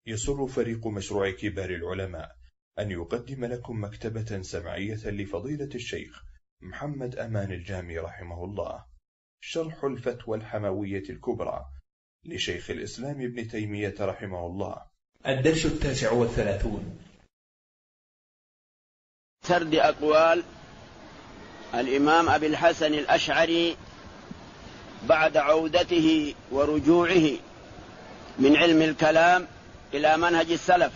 يسر فريق مشروع كبار العلماء أن يقدم لكم مكتبة سمعية لفضيلة الشيخ محمد أمان الجامي رحمه الله، شرح الفتوى الحموية الكبرى لشيخ الإسلام ابن تيمية رحمه الله. الدرس 39. سرد أقوال الإمام أبي الحسن الأشعري بعد عودته ورجوعه من علم الكلام إلى منهج السلف،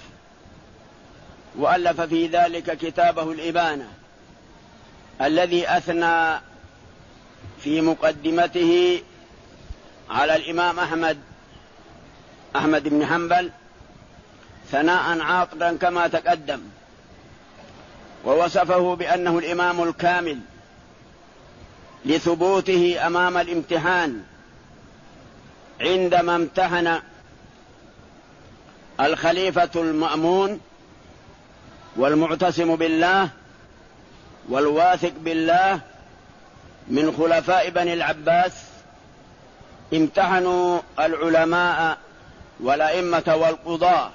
وألف في ذلك كتابه الإبانة الذي أثنى في مقدمته على الإمام أحمد بن حنبل ثناء عاطرا كما تقدم، ووصفه بأنه الإمام الكامل لثبوته أمام الامتحان عندما امتحن الخليفة المأمون والمعتصم بالله والواثق بالله من خلفاء بني العباس. امتحنوا العلماء والأئمة والقضاة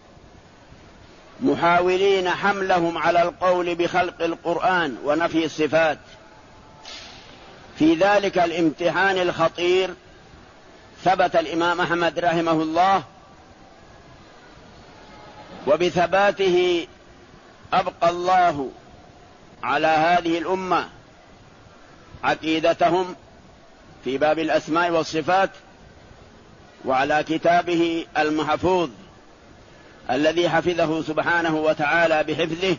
محاولين حملهم على القول بخلق القرآن ونفي الصفات. في ذلك الامتحان الخطير ثبت الإمام أحمد رحمه الله، وبثباته أبقى الله على هذه الأمة عقيدتهم في باب الأسماء والصفات، وعلى كتابه المحفوظ الذي حفظه سبحانه وتعالى بحفظه.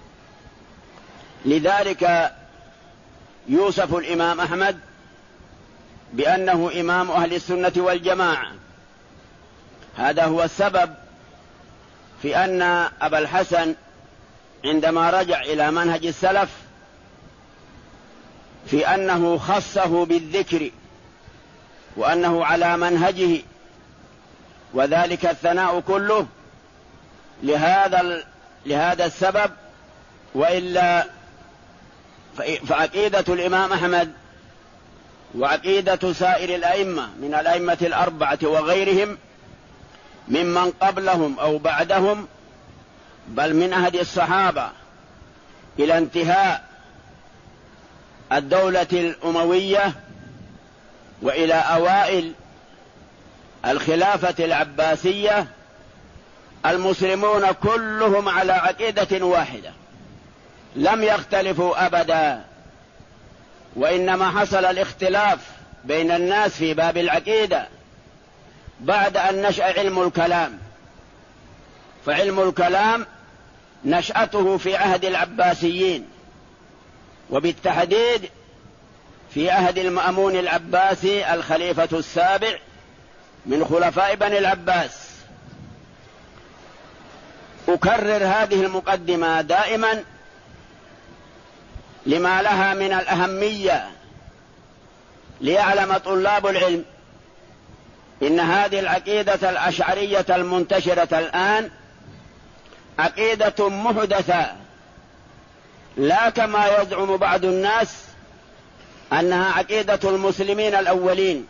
لذلك يوصف الإمام أحمد بأنه إمام أهل السنة والجماعة. هذا هو السبب في أن أبا الحسن عندما رجع إلى منهج السلف في أنه خصه بالذكر وأنه على منهجه، وذلك الثناء كله لهذا السبب. وإلا فعقيدة الإمام أحمد وعقيدة سائر الأئمة من الأئمة الأربعة وغيرهم ممن قبلهم أو بعدهم، بل من عهد الصحابة إلى انتهاء الدولة الأموية وإلى أوائل الخلافة العباسية، المسلمون كلهم على عقيدة واحدة لم يختلفوا أبدا، وإنما حصل الاختلاف بين الناس في باب العقيدة بعد أن نشأ علم الكلام. فعلم الكلام نشأته في عهد العباسيين، وبالتحديد في عهد المأمون العباسي الخليفة السابع من خلفاء بني العباس. أكرر هذه المقدمة دائما لما لها من الأهمية، ليعلم طلاب العلم إن هذه العقيدة الأشعرية المنتشرة الآن عقيدة محدثة، لا كما يزعم بعض الناس أنها عقيدة المسلمين الأولين،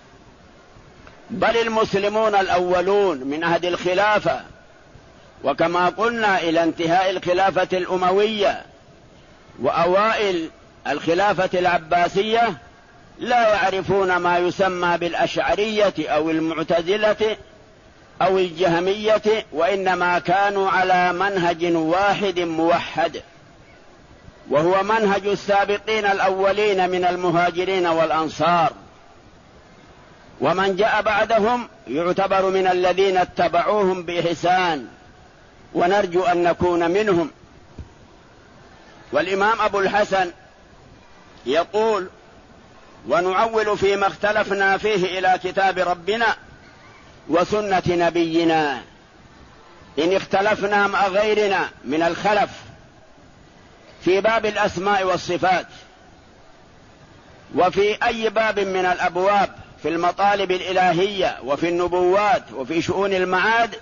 بل المسلمون الأولون من عهد الخلافة، وكما قلنا إلى انتهاء الخلافة الأموية وأوائل الخلافة العباسية لا يعرفون ما يسمى بالأشعرية أو المعتزلة أو الجهمية، وإنما كانوا على منهج واحد موحد، وهو منهج السابقين الأولين من المهاجرين والأنصار، ومن جاء بعدهم يعتبر من الذين اتبعوهم بإحسان، ونرجو أن نكون منهم. والإمام أبو الحسن يقول: ونعول فيما اختلفنا فيه إلى كتاب ربنا وسنة نبينا، إن اختلفنا مع غيرنا من الخلف في باب الأسماء والصفات، وفي أي باب من الأبواب، في المطالب الإلهية وفي النبوات وفي شؤون المعاد،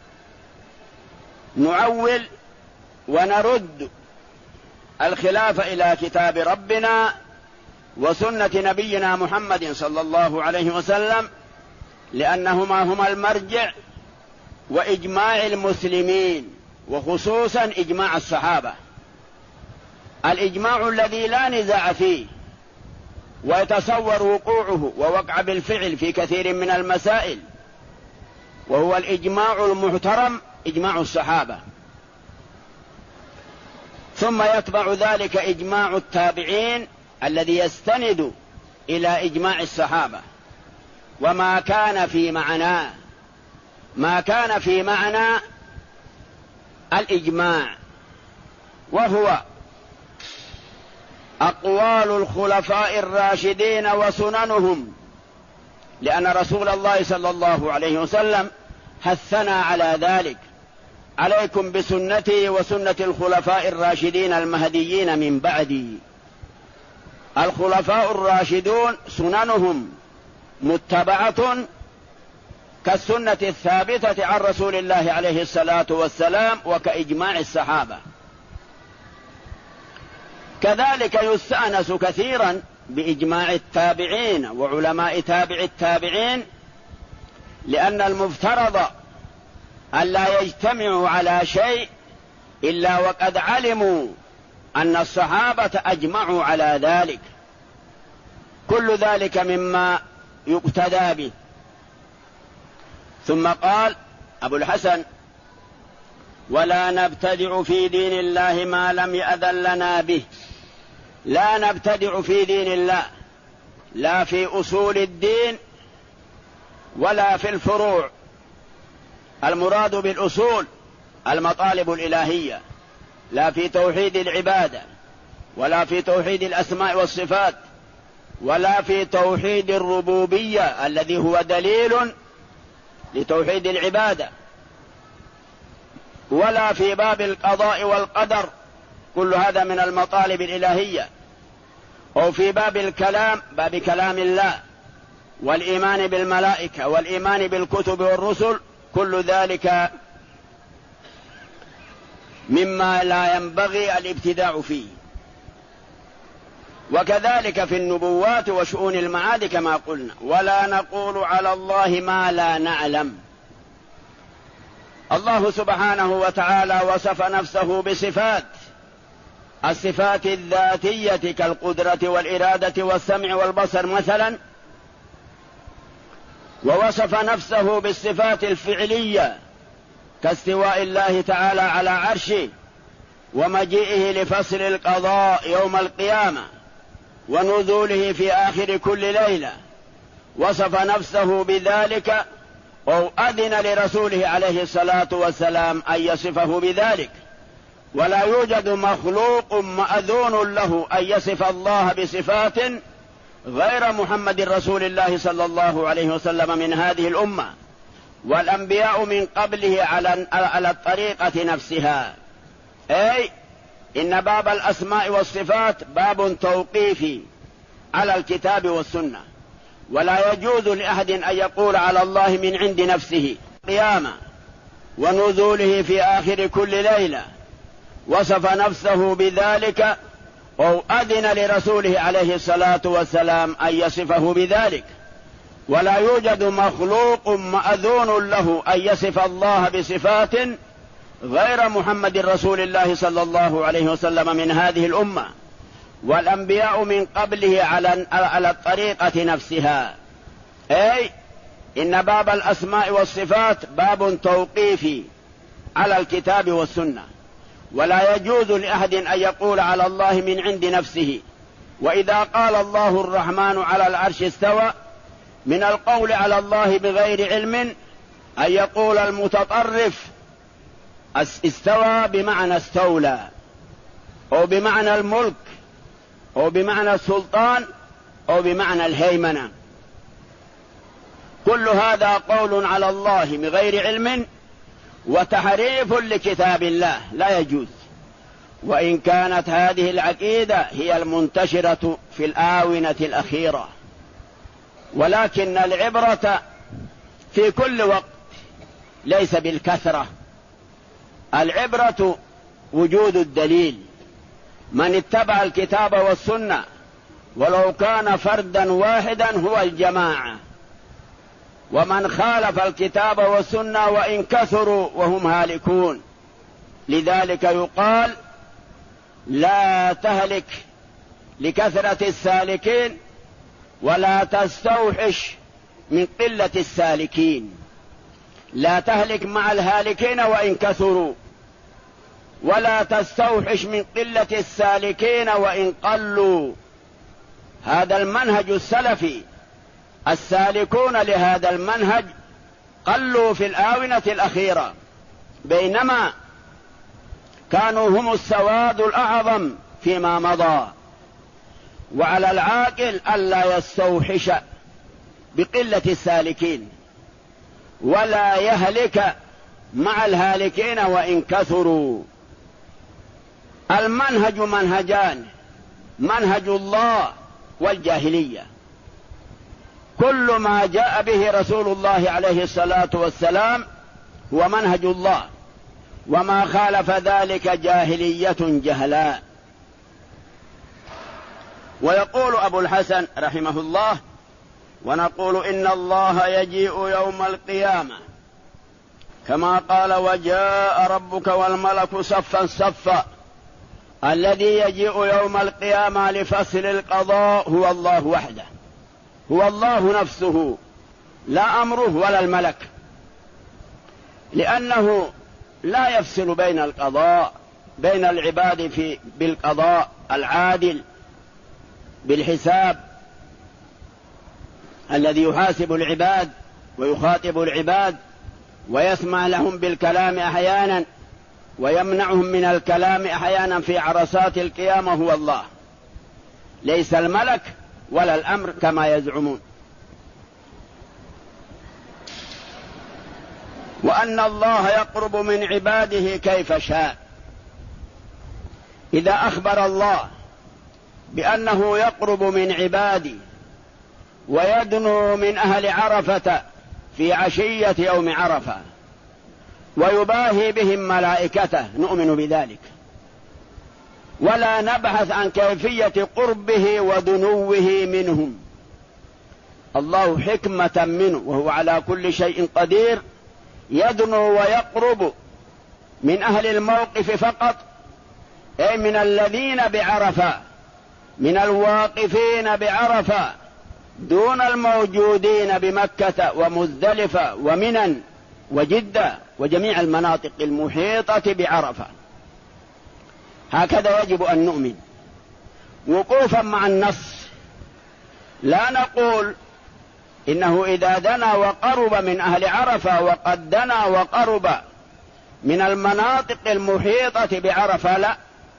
نعول ونرد الخلاف إلى كتاب ربنا وسنة نبينا محمد صلى الله عليه وسلم، لأنهما هما المرجع وإجماع المسلمين، وخصوصا إجماع الصحابة، الإجماع الذي لا نزاع فيه ويتصور وقوعه ووقع بالفعل في كثير من المسائل، وهو الإجماع المحترم إجماع الصحابة. ثم يتبع ذلك إجماع التابعين الذي يستند إلى إجماع الصحابة. وما كان في معناه، ما كان في معنى الإجماع، وهو أقوال الخلفاء الراشدين وسننهم، لأن رسول الله صلى الله عليه وسلم حثنا على ذلك: عليكم بسنتي وسنة الخلفاء الراشدين المهديين من بعدي. الخلفاء الراشدون سننهم متبعة كالسنة الثابتة عن رسول الله عليه الصلاة والسلام وكإجماع الصحابة. كذلك يستأنس كثيرا بإجماع التابعين وعلماء تابع التابعين، لأن المفترض ألا يجتمعوا على شيء إلا وقد علموا أن الصحابة أجمعوا على ذلك. كل ذلك مما يقتدى به. ثم قال أبو الحسن: ولا نبتدع في دين الله ما لم يأذن لنا به. لا نبتدع في دين الله، لا في أصول الدين ولا في الفروع. المراد بالأصول المطالب الإلهية، لا في توحيد العبادة ولا في توحيد الأسماء والصفات ولا في توحيد الربوبية الذي هو دليل لتوحيد العبادة، ولا في باب القضاء والقدر، كل هذا من المطالب الإلهية، أو في باب الكلام، باب كلام الله، والإيمان بالملائكة والإيمان بالكتب والرسل، كل ذلك مما لا ينبغي الابتداع فيه. وكذلك في النبوات وشؤون المعاد كما قلنا: ولا نقول على الله ما لا نعلم. الله سبحانه وتعالى وصف نفسه بصفات، الصفات الذاتية كالقدرة والإرادة والسمع والبصر مثلا، ووصف نفسه بالصفات الفعلية كاستواء الله تعالى على عرشه، ومجيئه لفصل القضاء يوم القيامة، ونزوله في آخر كل ليلة. وصف نفسه بذلك أو أذن لرسوله عليه الصلاة والسلام أن يصفه بذلك. ولا يوجد مخلوق مأذون له أن يصف الله بصفات غير محمد رسول الله صلى الله عليه وسلم من هذه الأمة، والأنبياء من قبله على الطريقة نفسها. أي إن باب الأسماء والصفات باب توقيفي على الكتاب والسنة، ولا يجوز لأحد أن يقول على الله من عند نفسه. قيامة ونزوله في آخر كل ليلة، وصف نفسه بذلك أو أذن لرسوله عليه الصلاة والسلام أن يصفه بذلك. ولا يوجد مخلوق مأذون له أن يصف الله بصفات غير محمد رسول الله صلى الله عليه وسلم من هذه الأمة، والأنبياء من قبله على الطريقة نفسها. أي إن باب الأسماء والصفات باب توقيفي على الكتاب والسنة، ولا يجوز لأحد أن يقول على الله من عند نفسه. وإذا قال الله الرحمن على العرش استوى، من القول على الله بغير علم أن يقول المتطرف استوى بمعنى استولى، أو بمعنى الملك، أو بمعنى السلطان، أو بمعنى الهيمنة. كل هذا قول على الله بغير علم وتحريف لكتاب الله، لا يجوز. وإن كانت هذه العقيدة هي المنتشرة في الآونة الأخيرة، ولكن العبرة في كل وقت ليس بالكثرة، العبرة وجود الدليل. من اتبع الكتاب والسنة ولو كان فردا واحدا هو الجماعة، ومن خالف الكتاب والسنة وإن كثروا وهم هالكون. لذلك يقال لا تهلك لكثرة السالكين ولا تستوحش من قلة السالكين. لا تهلك مع الهالكين وإن كثروا، ولا تستوحش من قلة السالكين وإن قلوا. هذا المنهج السلفي، السالكون لهذا المنهج قلوا في الآونة الأخيرة، بينما كانوا هم السواد الأعظم فيما مضى. وعلى العاقل ألا يستوحش بقلة السالكين ولا يهلك مع الهالكين وإن كثروا. المنهج منهجان: منهج الله والجاهلية. كل ما جاء به رسول الله عليه الصلاة والسلام هو منهج الله، وما خالف ذلك جاهلية جهلاء. ويقول أبو الحسن رحمه الله: ونقول إن الله يجيء يوم القيامة كما قال وجاء ربك والملك صفا صفا. الذي يجيء يوم القيامة لفصل القضاء هو الله وحده، هو الله نفسه، لا أمره ولا الملك، لأنه لا يفصل بين القضاء بين العباد بالقضاء العادل بالحساب الذي يحاسب العباد ويخاطب العباد ويسمع لهم بالكلام أحيانا ويمنعهم من الكلام أحيانا في عرصات القيامة هو الله، ليس الملك ولا الأمر كما يزعمون. وأن الله يقرب من عباده كيف شاء. إذا أخبر الله بأنه يقرب من عباده ويدنو من أهل عرفة في عشية يوم عرفة ويباهي بهم ملائكته نؤمن بذلك، ولا نبحث عن كيفية قربه ودنوه منهم. الله حكمة منه وهو على كل شيء قدير يدنو ويقرب من أهل الموقف فقط، أي من الذين بعرفة، من الواقفين بعرفة، دون الموجودين بمكة ومزدلفة ومنى وجدة وجميع المناطق المحيطة بعرفة. هكذا يجب أن نؤمن وقوفا مع النص، لا نقول إنه إذا دنا وقرب من أهل عرفة وقد دنا وقرب من المناطق المحيطة بعرفة، لا،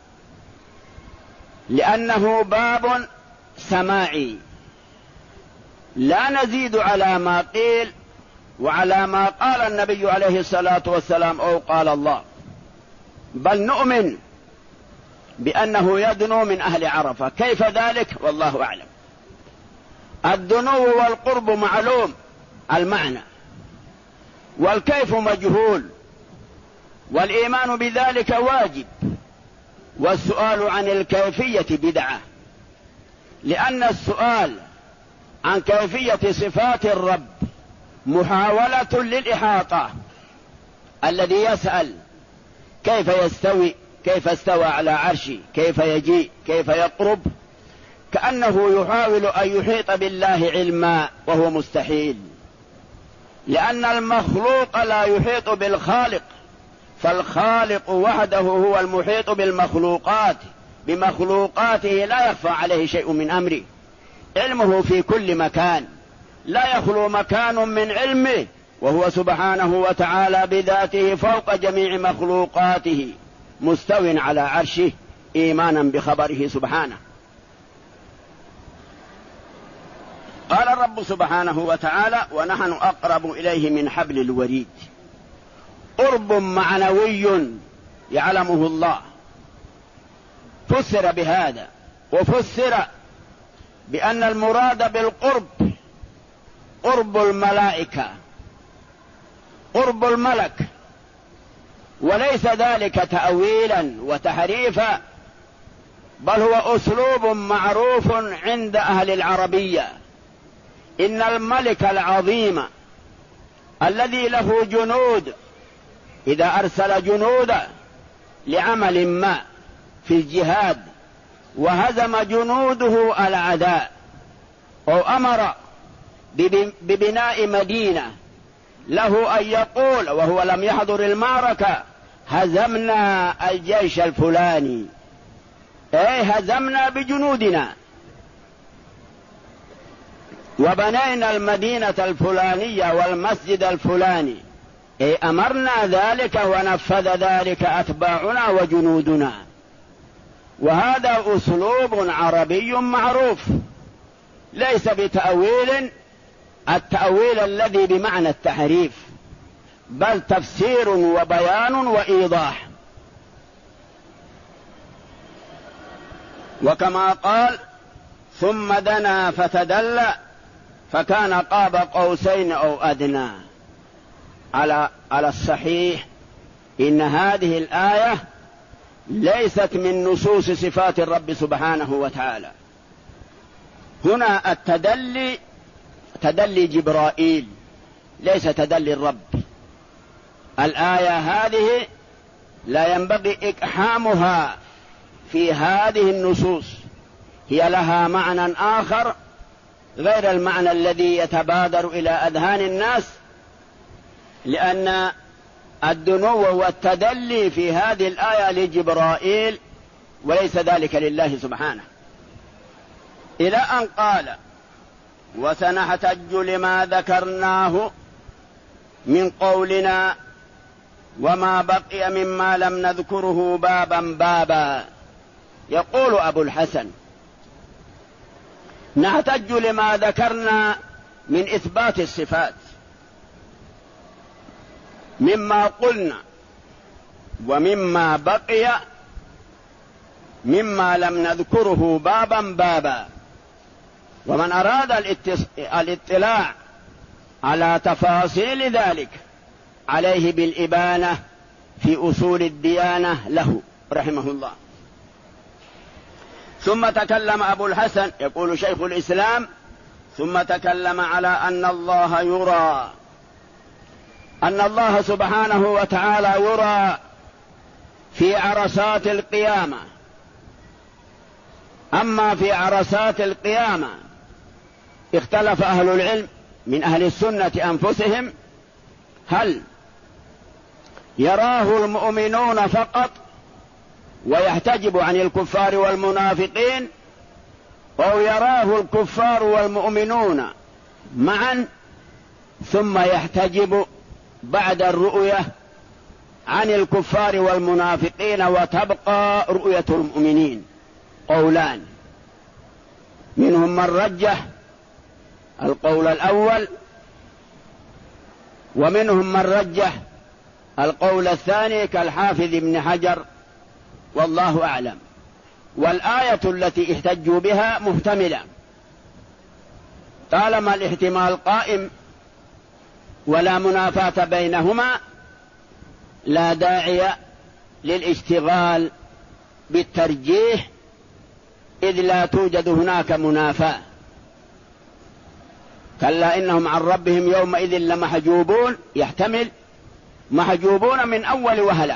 لأنه باب سماعي لا نزيد على ما قيل وعلى ما قال النبي عليه الصلاة والسلام أو قال الله، بل نؤمن بأنه يدنو من أهل عرفة. كيف ذلك؟ والله أعلم. الدنو والقرب معلوم المعنى، والكيف مجهول، والإيمان بذلك واجب، والسؤال عن الكيفية بدعة، لأن السؤال عن كيفية صفات الرب محاولة للإحاطة. الذي يسأل كيف يستوي، كيف استوى على عرشه، كيف يجيء، كيف يقرب، كأنه يحاول أن يحيط بالله علما، وهو مستحيل، لأن المخلوق لا يحيط بالخالق، فالخالق وحده هو المحيط بالمخلوقات، بمخلوقاته لا يخفى عليه شيء من أمره، علمه في كل مكان، لا يخلو مكان من علمه، وهو سبحانه وتعالى بذاته فوق جميع مخلوقاته مستو على عرشه إيمانا بخبره سبحانه. قال الرب سبحانه وتعالى: ونحن أقرب إليه من حبل الوريد. قرب معنوي يعلمه الله، فسر بهذا، وفسر بأن المراد بالقرب قرب الملائكة، قرب الملك، وليس ذلك تأويلا وتحريفا، بل هو أسلوب معروف عند أهل العربية. إن الملك العظيم الذي له جنود، إذا أرسل جنودا لعمل ما في الجهاد وهزم جنوده الأعداء، أو أمر ببناء مدينة، له أن يقول وهو لم يحضر المعركة: هزمنا الجيش الفلاني، أي هزمنا بجنودنا وبنينا المدينة الفلانية والمسجد الفلاني، أي أمرنا ذلك ونفذ ذلك أتباعنا وجنودنا. وهذا أسلوب عربي معروف، ليس بتأويل التأويل الذي بمعنى التحريف، بل تفسير وبيان وإيضاح. وكما قال: ثم دنا فتدلى فكان قاب قوسين أو أدنى. على الصحيح إن هذه الآية ليست من نصوص صفات الرب سبحانه وتعالى. هنا التدلي تدلي جبرائيل، ليس تدلي الرب. الآية هذه لا ينبغي إقحامها في هذه النصوص، هي لها معنى آخر غير المعنى الذي يتبادر إلى أذهان الناس، لأن الدنو والتدلي في هذه الآية لجبرائيل وليس ذلك لله سبحانه، إلى أن قال: وسنحتج لما ذكرناه من قولنا وما بقي مما لم نذكره بابا بابا. يقول أبو الحسن: نحتج لما ذكرنا من إثبات الصفات مما قلنا ومما بقي مما لم نذكره بابا بابا. ومن أراد الاطلاع على تفاصيل ذلك عليه بالإبانة في أصول الديانة له رحمه الله. ثم تكلم أبو الحسن، يقول شيخ الإسلام: ثم تكلم على أن الله يرى، أن الله سبحانه وتعالى يرى في عرصات القيامة. أما في عرصات القيامة اختلف أهل العلم من أهل السنة أنفسهم: هل يراه المؤمنون فقط ويحتجب عن الكفار والمنافقين، أو يراه الكفار والمؤمنون معا ثم يحتجب بعد الرؤية عن الكفار والمنافقين وتبقى رؤية المؤمنين؟ قولان، منهم من رجح القول الأول، ومنهم من رجح القول الثاني كالحافظ ابن حجر، والله أعلم. والآية التي احتجوا بها محتملة، طالما الاحتمال قائم ولا منافاة بينهما لا داعي للاشتغال بالترجيح، إذ لا توجد هناك منافاة. كلا إنهم عن ربهم يومئذ لمحجوبون، يحتمل محجوبون من أول وهلة،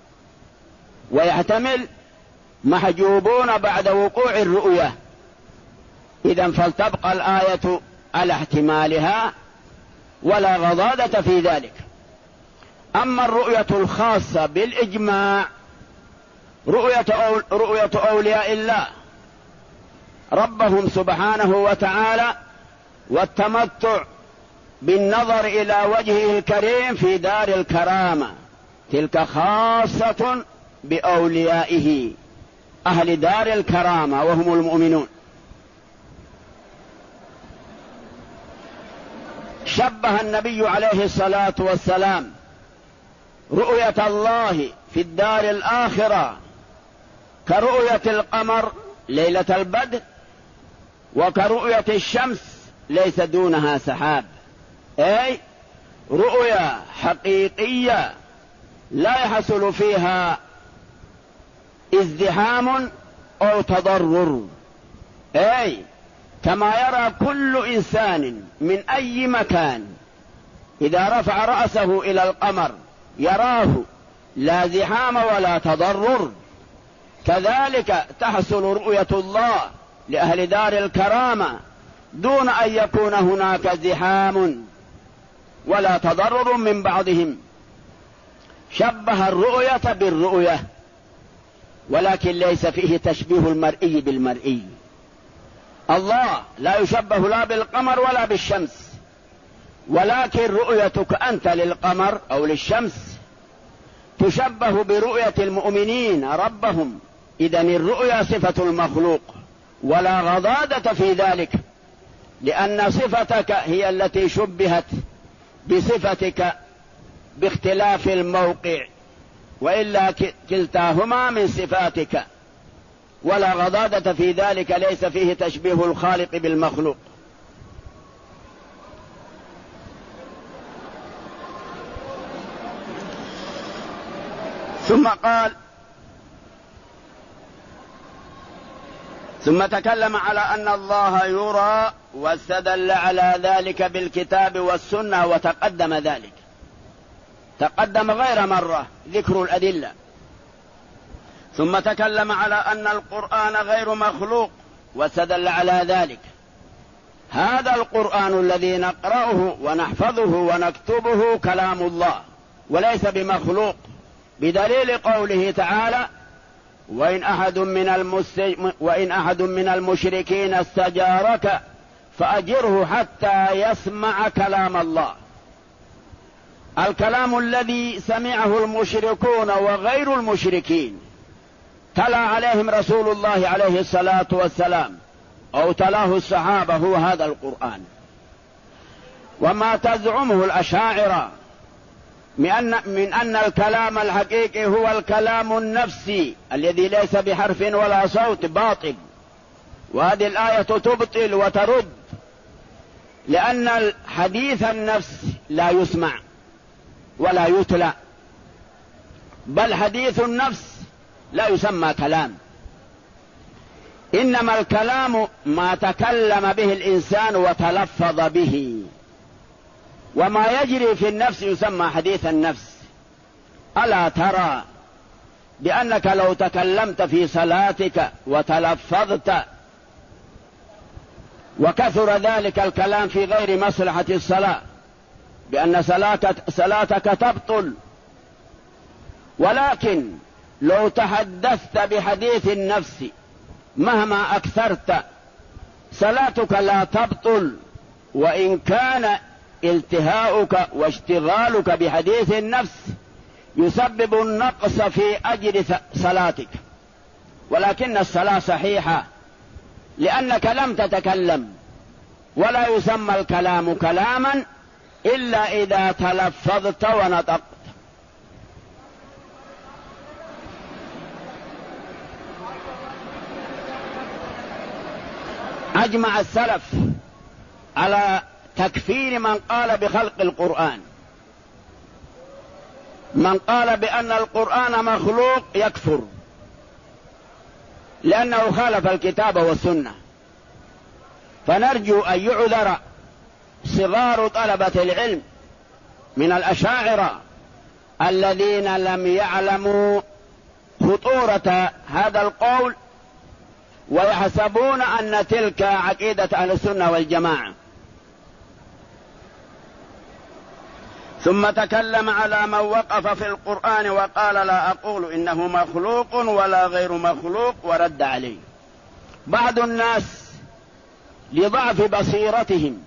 ويحتمل محجوبون بعد وقوع الرؤية. إذن فلتبقى الآية على احتمالها ولا غضاضة في ذلك. أما الرؤية الخاصة بالإجماع رؤية أولياء الله ربهم سبحانه وتعالى، والتمتع بالنظر إلى وجهه الكريم في دار الكرامة، تلك خاصة بأوليائه أهل دار الكرامة وهم المؤمنون. شبه النبي عليه الصلاة والسلام رؤية الله في الدار الآخرة كرؤية القمر ليلة البدر، وكرؤية الشمس ليس دونها سحاب، أي رؤية حقيقية لا يحصل فيها ازدحام أو تضرر، أي كما يرى كل إنسان من أي مكان إذا رفع رأسه إلى القمر يراه لا زحام ولا تضرر، كذلك تحصل رؤية الله لأهل دار الكرامة دون أن يكون هناك زحام ولا تضرر من بعضهم. شبه الرؤية بالرؤية، ولكن ليس فيه تشبيه المرئي بالمرئي. الله لا يشبه لا بالقمر ولا بالشمس، ولكن رؤيتك أنت للقمر أو للشمس تشبه برؤية المؤمنين ربهم. إذن الرؤيا صفة المخلوق ولا غضاضة في ذلك، لأن صفتك هي التي شبهت بصفتك باختلاف الموقع، وإلا كلتاهما من صفاتك، ولا غضاضة في ذلك، ليس فيه تشبيه الخالق بالمخلوق. ثم تكلم على أن الله يرى، واستدل على ذلك بالكتاب والسنة، وتقدم ذلك، تقدم غير مرة ذكر الأدلة. ثم تكلم على أن القرآن غير مخلوق، واستدل على ذلك. هذا القرآن الذي نقرأه ونحفظه ونكتبه كلام الله وليس بمخلوق، بدليل قوله تعالى: وإن أحد من المشركين استجارك فأجره حتى يسمع كلام الله. الكلام الذي سمعه المشركون وغير المشركين تلا عليهم رسول الله عليه الصلاة والسلام أو تلاه الصحابة هو هذا القرآن. وما تزعمه الأشاعرة من أن الكلام الحقيقي هو الكلام النفسي الذي ليس بحرف ولا صوت باطل، وهذه الآية تبطل وترد، لأن حديث النفس لا يسمع ولا يتلى، بل حديث النفس لا يسمى كلام، إنما الكلام ما تكلم به الإنسان وتلفظ به، وما يجري في النفس يسمى حديث النفس. ألا ترى بأنك لو تكلمت في صلاتك وتلفظت وكثر ذلك الكلام في غير مصلحة الصلاة بأن صلاتك تبطل، ولكن لو تحدثت بحديث النفس مهما أكثرت صلاتك لا تبطل، وإن كان التهاؤك واشتغالك بحديث النفس يسبب النقص في أجر صلاتك، ولكن الصلاة صحيحة لأنك لم تتكلم، ولا يسمى الكلام كلاما إلا إذا تلفظت ونطقت. أجمع السلف على تكفير من قال بخلق القرآن. من قال بأن القرآن مخلوق يكفر، لأنه خالف الكتاب والسنة. فنرجو أن يعذر صغار طلبة العلم من الأشاعرة الذين لم يعلموا خطورة هذا القول ويحسبون أن تلك عقيدة أهل السنة والجماعة. ثم تكلم على من وقف في القرآن وقال لا أقول إنه مخلوق ولا غير مخلوق، ورد عليه. بعض الناس لضعف بصيرتهم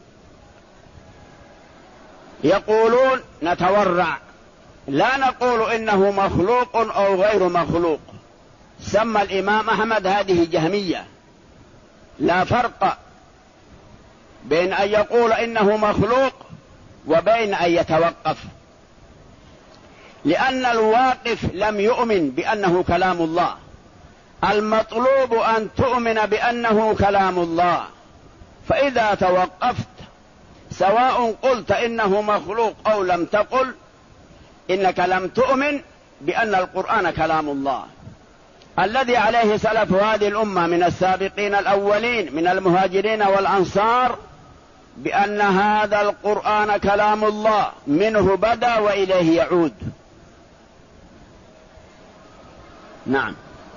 يقولون نتورع، لا نقول إنه مخلوق أو غير مخلوق. سمى الإمام أحمد هذه جهمية. لا فرق بين أن يقول إنه مخلوق وبين أن يتوقف، لأن الواقف لم يؤمن بأنه كلام الله. المطلوب أن تؤمن بأنه كلام الله، فإذا توقفت سواء قلت إنه مخلوق أو لم تقل إنك لم تؤمن بأن القرآن كلام الله الذي عليه سلف هذه الأمة من السابقين الأولين من المهاجرين والأنصار. بأن هذا القرآن كلام الله منه بدأ وإليه يعود. نعم.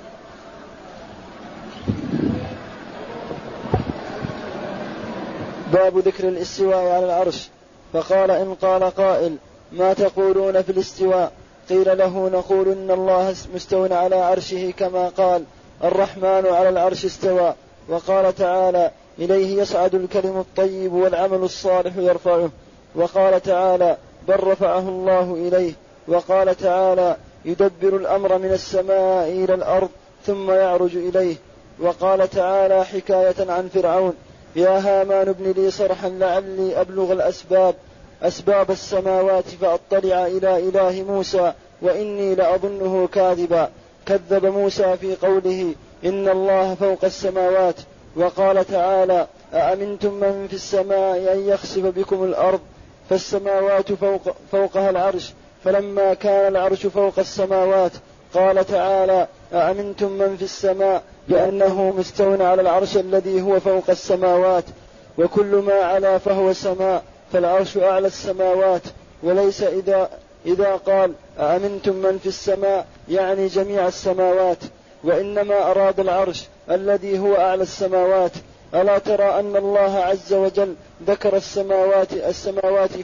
باب ذكر الاستواء على العرش. فقال إن قال قائل ما تقولون في الاستواء؟ قيل له نقول إن الله مستو على عرشه كما قال الرحمن على العرش استوى. وقال تعالى إليه يصعد الكلم الطيب والعمل الصالح يرفعه. وقال تعالى بل رفعه الله إليه. وقال تعالى يدبر الأمر من السماء إلى الأرض ثم يعرج إليه. وقال تعالى حكاية عن فرعون يا هامان ابن لي صرحا لعلي أبلغ أسباب السماوات فأطلع إلى إله موسى وإني لأظنه كاذبا. كذب موسى في قوله إن الله فوق السماوات. وقال تعالى أأمنتم من في السماء أن يخسف بكم الأرض فالسماوات فوقها العرش فلما كان العرش فوق السماوات قال تعالى أأمنتم من في السماء لأنه مستو على العرش الذي هو فوق السماوات. وكل ما علا فهو سماء فالعرش أعلى السماوات. وليس إذا قال أأمنتم من في السماء يعني جميع السماوات وإنما أراد العرش الذي هو أعلى السماوات. ألا ترى أن الله عز وجل ذكر السماوات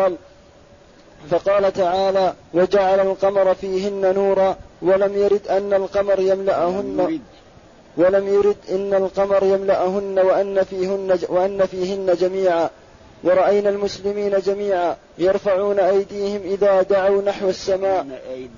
فقال تعالى وجعل القمر فيهن نورا ولم يرد أن القمر يملأهن وأن فيهن جميعا. ورأينا المسلمين جميعا يرفعون أيديهم إذا دعوا نحو السماء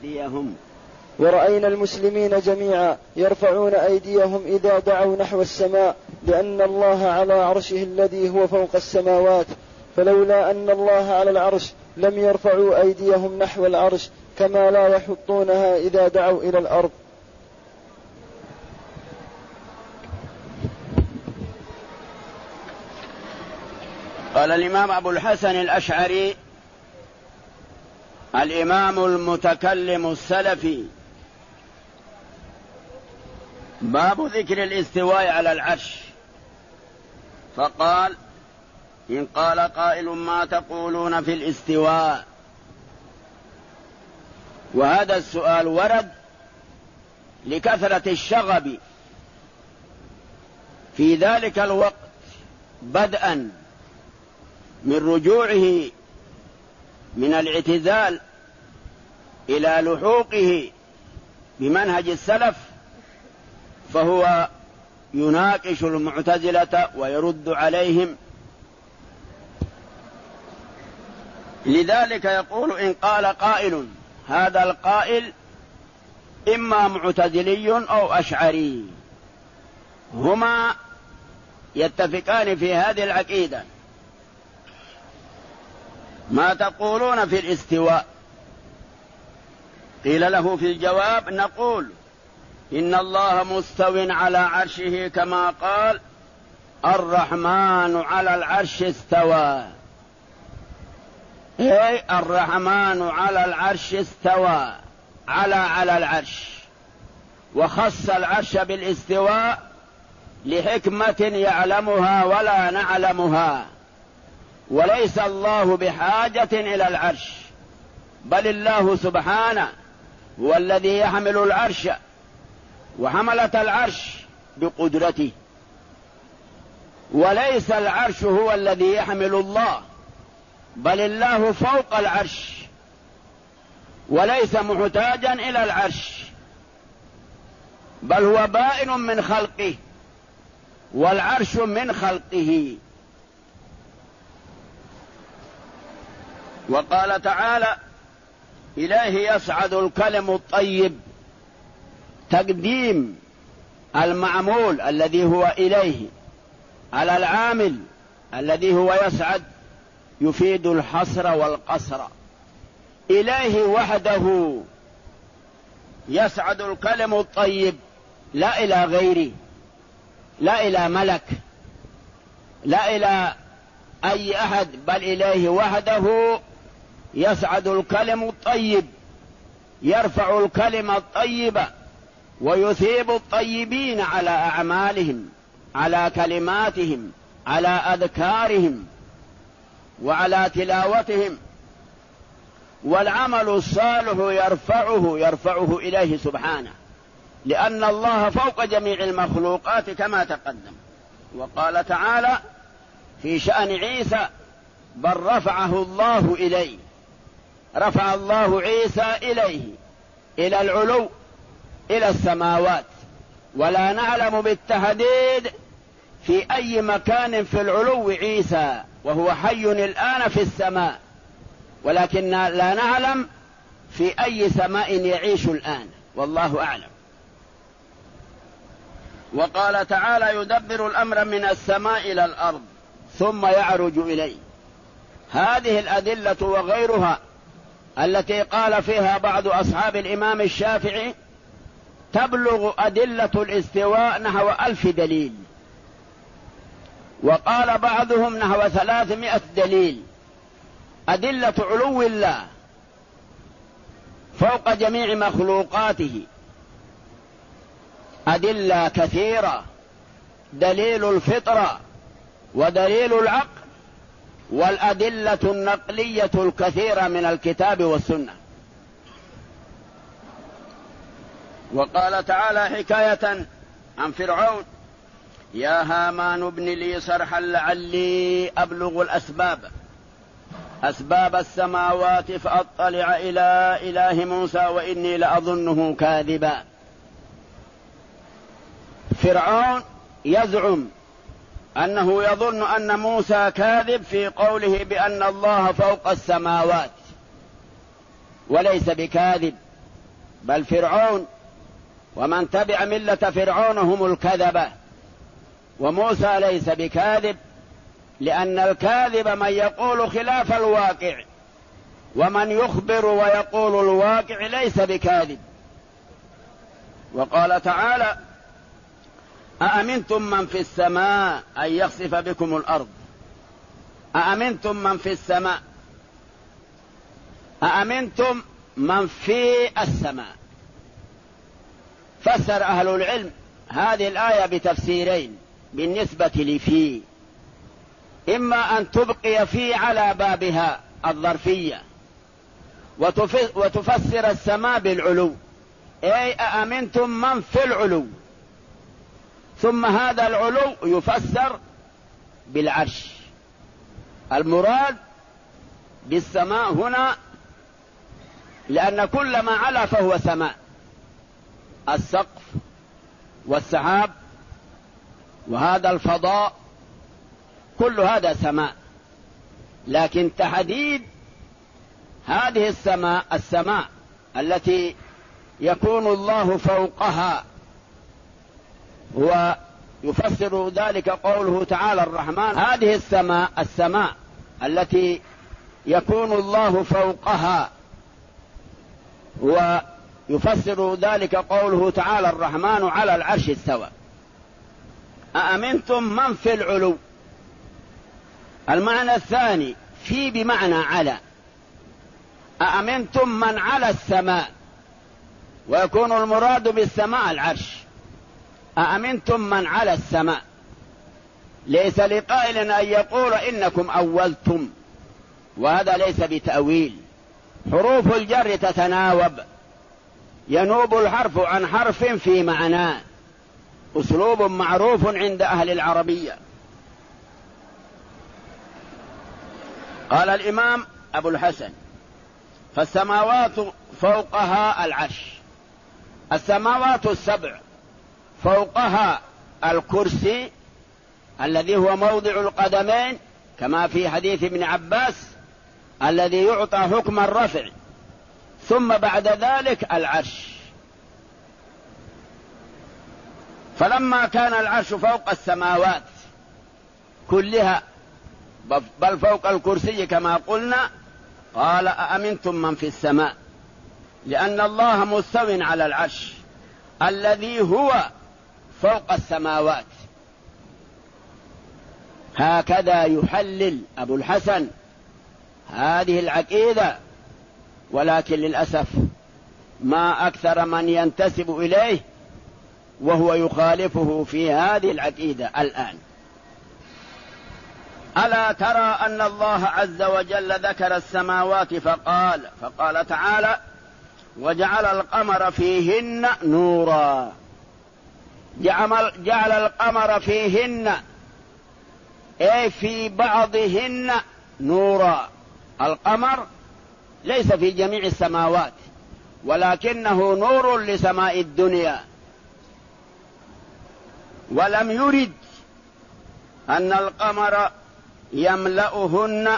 لأن الله على عرشه الذي هو فوق السماوات. فلولا أن الله على العرش لم يرفعوا أيديهم نحو العرش كما لا يحطونها إذا دعوا إلى الأرض. قال الإمام أبو الحسن الأشعري الإمام المتكلم السلفي باب ذكر الاستواء على العرش. فقال إن قال قائل ما تقولون في الاستواء. وهذا السؤال ورد لكثرة الشغب في ذلك الوقت بدءا من رجوعه من الاعتزال إلى لحوقه بمنهج السلف، فهو يناقش المعتزلة ويرد عليهم. لذلك يقول إن قال قائل، هذا القائل إما معتزلي أو أشعري، هما يتفقان في هذه العقيدة. ما تقولون في الاستواء؟ قيل له في الجواب نقول إن الله مستو على عرشه كما قال الرحمن على العرش استوى. أي الرحمن على العرش استوى على العرش، وخص العرش بالاستواء لحكمة يعلمها ولا نعلمها. وليس الله بحاجة إلى العرش، بل الله سبحانه هو الذي يحمل العرش وحملة العرش بقدرته، وليس العرش هو الذي يحمل الله، بل الله فوق العرش وليس محتاجا إلى العرش، بل هو بائن من خلقه والعرش من خلقه. وقال تعالى إليه يصعد الكلم الطيب، تقديم المعمول الذي هو إليه على العامل الذي هو يصعد يفيد الحصر والقصر. إليه وحده يصعد الكلم الطيب، لا إلى غيره، لا إلى ملك، لا إلى أي أحد، بل إليه وحده يصعد الكلم الطيب، يرفع الكلمة الطيبة ويثيب الطيبين على أعمالهم، على كلماتهم، على أذكارهم، وعلى تلاوتهم، والعمل الصالح يرفعه إليه سبحانه، لأن الله فوق جميع المخلوقات كما تقدم. وقال تعالى في شأن عيسى: بل رفعه الله إليه، رفع الله عيسى إليه إلى العلو إلى السماوات، ولا نعلم بالتحديد في أي مكان في العلو عيسى، وهو حي الآن في السماء، ولكن لا نعلم في أي سماء يعيش الآن، والله أعلم. وقال تعالى: يدبر الأمر من السماء إلى الأرض ثم يعرج إليه. هذه الأدلة وغيرها التي قال فيها بعض أصحاب الإمام الشافعي تبلغ أدلة الاستواء نحو 1000 دليل، وقال بعضهم نحو 300 دليل. أدلة علو الله فوق جميع مخلوقاته أدلة كثيرة، دليل الفطرة ودليل العقل والأدلة النقلية الكثيرة من الكتاب والسنة. وقال تعالى حكاية عن فرعون: يا هامان ابن لي صرحا لعلي أبلغ أسباب السماوات فأطلع إلى إله موسى وإني لأظنه كاذبا. فرعون يزعم أنه يظن أن موسى كاذب في قوله بأن الله فوق السماوات، وليس بكاذب، بل فرعون ومن تبع ملة فرعون هم الكذبة، وموسى ليس بكاذب، لأن الكاذب من يقول خلاف الواقع، ومن يخبر ويقول الواقع ليس بكاذب. وقال تعالى: أأمنتم من في السماء أن يخسف بكم الأرض. أأمنتم من في السماء، أأمنتم من في السماء. فسر أهل العلم هذه الآية بتفسيرين بالنسبة لفي: إما أن تبقي في على بابها الظرفية وتفسر السماء بالعلو، أي أأمنتم من في العلو، ثم هذا العلو يفسر بالعرش. المراد بالسماء هنا لأن كل ما علا فهو سماء، السقف والسحاب وهذا الفضاء كل هذا سماء، لكن تحديد هذه السماء التي يكون الله فوقها، ويفسر ذلك قوله تعالى الرحمن: هذه السماء التي يكون الله فوقها، ويفسر ذلك قوله تعالى الرحمن على العرش استوى. أأمنتم من في العلو. المعنى الثاني في بمعنى على، أأمنتم من على السماء، ويكون المراد بالسماء العرش. أأمنتم من على السماء، ليس لقائل أن يقول إنكم أولتم، وهذا ليس بتأويل. حروف الجر تتناوب، ينوب الحرف عن حرف في معناه، أسلوب معروف عند أهل العربية. قال الإمام أبو الحسن: فالسماوات فوقها العرش. السماوات السبع فوقها الكرسي الذي هو موضع القدمين، كما في حديث ابن عباس الذي يعطى حكم الرفع، ثم بعد ذلك العرش. فلما كان العرش فوق السماوات كلها بل فوق الكرسي كما قلنا، قال: أأمنتم من في السماء، لأن الله مستو على العرش الذي هو فوق السماوات. هكذا يحلل أبو الحسن هذه العقيدة، ولكن للأسف ما أكثر من ينتسب إليه وهو يخالفه في هذه العقيدة الآن. ألا ترى أن الله عز وجل ذكر السماوات فقال تعالى وجعل القمر فيهن نورا. جعل القمر فيهن أي في بعضهن نورا. القمر ليس في جميع السماوات ولكنه نور لسماء الدنيا، ولم يرد أن القمر يملأهن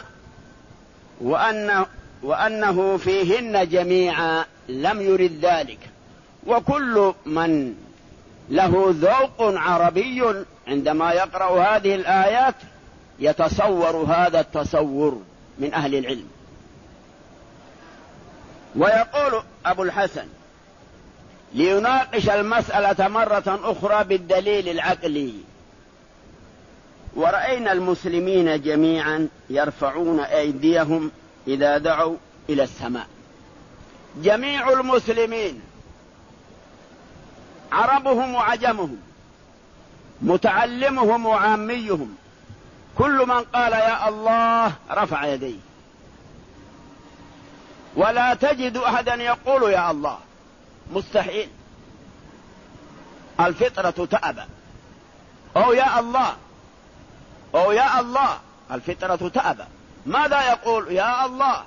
وأنه فيهن جميعا، لم يرد ذلك. وكل من له ذوق عربي عندما يقرأ هذه الآيات يتصور هذا التصور من أهل العلم. ويقول أبو الحسن ليناقش المسألة مرة أخرى بالدليل العقلي: ورأينا المسلمين جميعا يرفعون أيديهم إذا دعوا إلى السماء. جميع المسلمين، عربهم وعجمهم، متعلمهم وعاميهم، كل من قال يا الله رفع يديه، ولا تجد أحدا يقول يا الله، مستحيل. الفطرة تأبى أو يا الله أو يا الله، الفطرة تأبى. ماذا يقول؟ يا الله.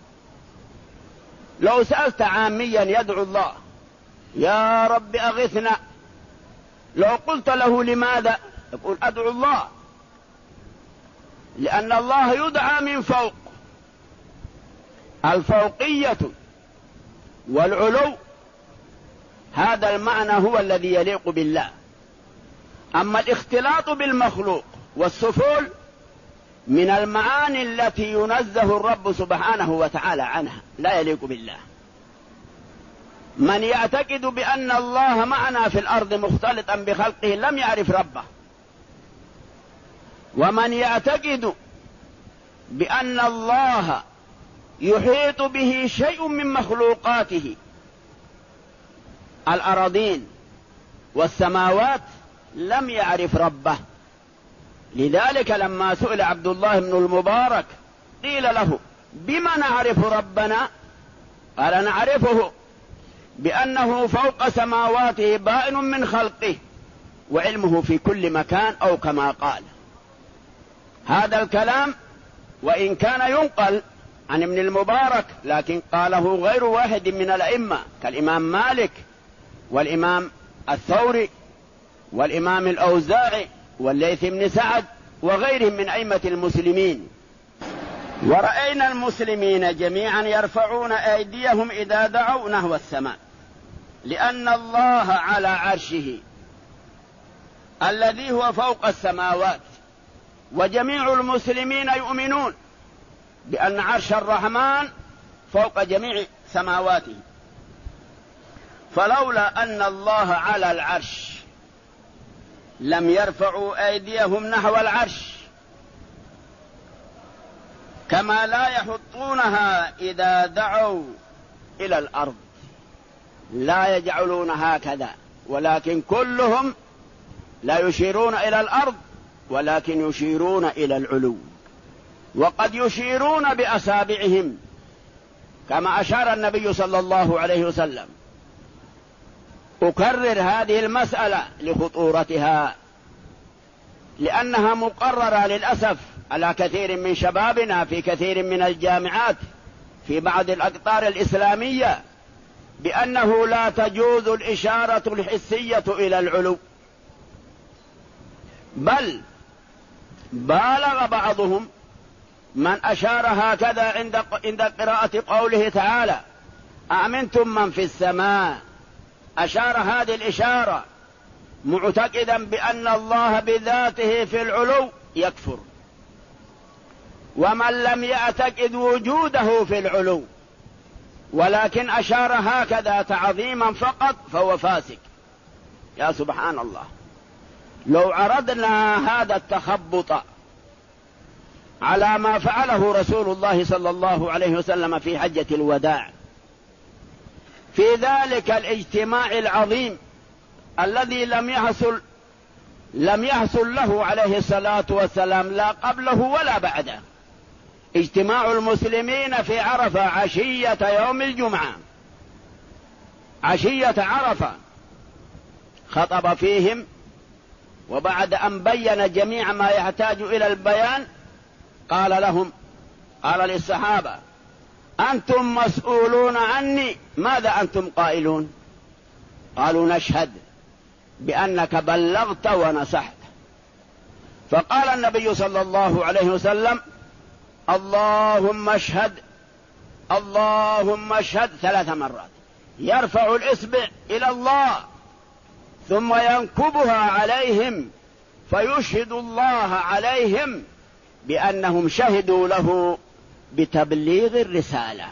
لو سألت عاميا يدعو الله يا رب أغثنا، لو قلت له لماذا يقول أدعو الله، لأن الله يدعى من فوق. الفوقية والعلو هذا المعنى هو الذي يليق بالله. أما الاختلاط بالمخلوق والسفول من المعاني التي ينزه الرب سبحانه وتعالى عنها لا يليق بالله. من يعتقد بأن الله معنا في الأرض مختلطا بخلقه لم يعرف ربه. ومن يعتقد بأن الله يحيط به شيء من مخلوقاته الأراضين والسماوات لم يعرف ربه. لذلك لما سئل عبد الله بن المبارك قيل له بما نعرف ربنا؟ قال نعرفه بأنه فوق سماواته بائن من خلقه وعلمه في كل مكان، أو كما قال. هذا الكلام وإن كان ينقل عن ابن المبارك لكن قاله غير واحد من الأئمة كالإمام مالك والإمام الثوري والإمام الأوزاعي والليث بن سعد وغيرهم من أئمة المسلمين. ورأينا المسلمين جميعا يرفعون أيديهم إذا دعوا نحو السماء، لأن الله على عرشه الذي هو فوق السماوات، وجميع المسلمين يؤمنون بأن عرش الرحمن فوق جميع سماواته. فلولا أن الله على العرش لم يرفعوا أيديهم نحو العرش، كما لا يحطونها إذا دعوا إلى الأرض، لا يجعلون هكذا، ولكن كلهم لا يشيرون إلى الأرض ولكن يشيرون إلى العلو، وقد يشيرون بأصابعهم كما أشار النبي صلى الله عليه وسلم. أكرر هذه المسألة لخطورتها، لأنها مقررة للأسف على كثير من شبابنا في كثير من الجامعات في بعض الأقطار الإسلامية، بأنه لا تجوز الإشارة الحسية إلى العلو، بل بالغ بعضهم من أشار هكذا عند قراءة قوله تعالى أأمنتم من في السماء، أشار هذه الإشارة معتقدا بأن الله بذاته في العلو يكفر، ومن لم يعتقد وجوده في العلو ولكن أشار هكذا تعظيما فقط فهو فاسق. يا سبحان الله، لو عرضنا هذا التخبط على ما فعله رسول الله صلى الله عليه وسلم في حجة الوداع، في ذلك الاجتماع العظيم الذي لم يحصل لم يحصل له عليه الصلاة والسلام لا قبله ولا بعده. اجتماع المسلمين في عرفة عشية يوم الجمعة، عشية عرفة، خطب فيهم، وبعد أن بين جميع ما يحتاج إلى البيان قال لهم، قال للصحابة: أنتم مسؤولون عني، ماذا أنتم قائلون؟ قالوا: نشهد بأنك بلغت ونصحت. فقال النبي صلى الله عليه وسلم: اللهم اشهد، اللهم اشهد 3 مرات، يرفع الإصبع إلى الله ثم ينكبها عليهم فيشهد الله عليهم بأنهم شهدوا له بتبليغ الرسالة.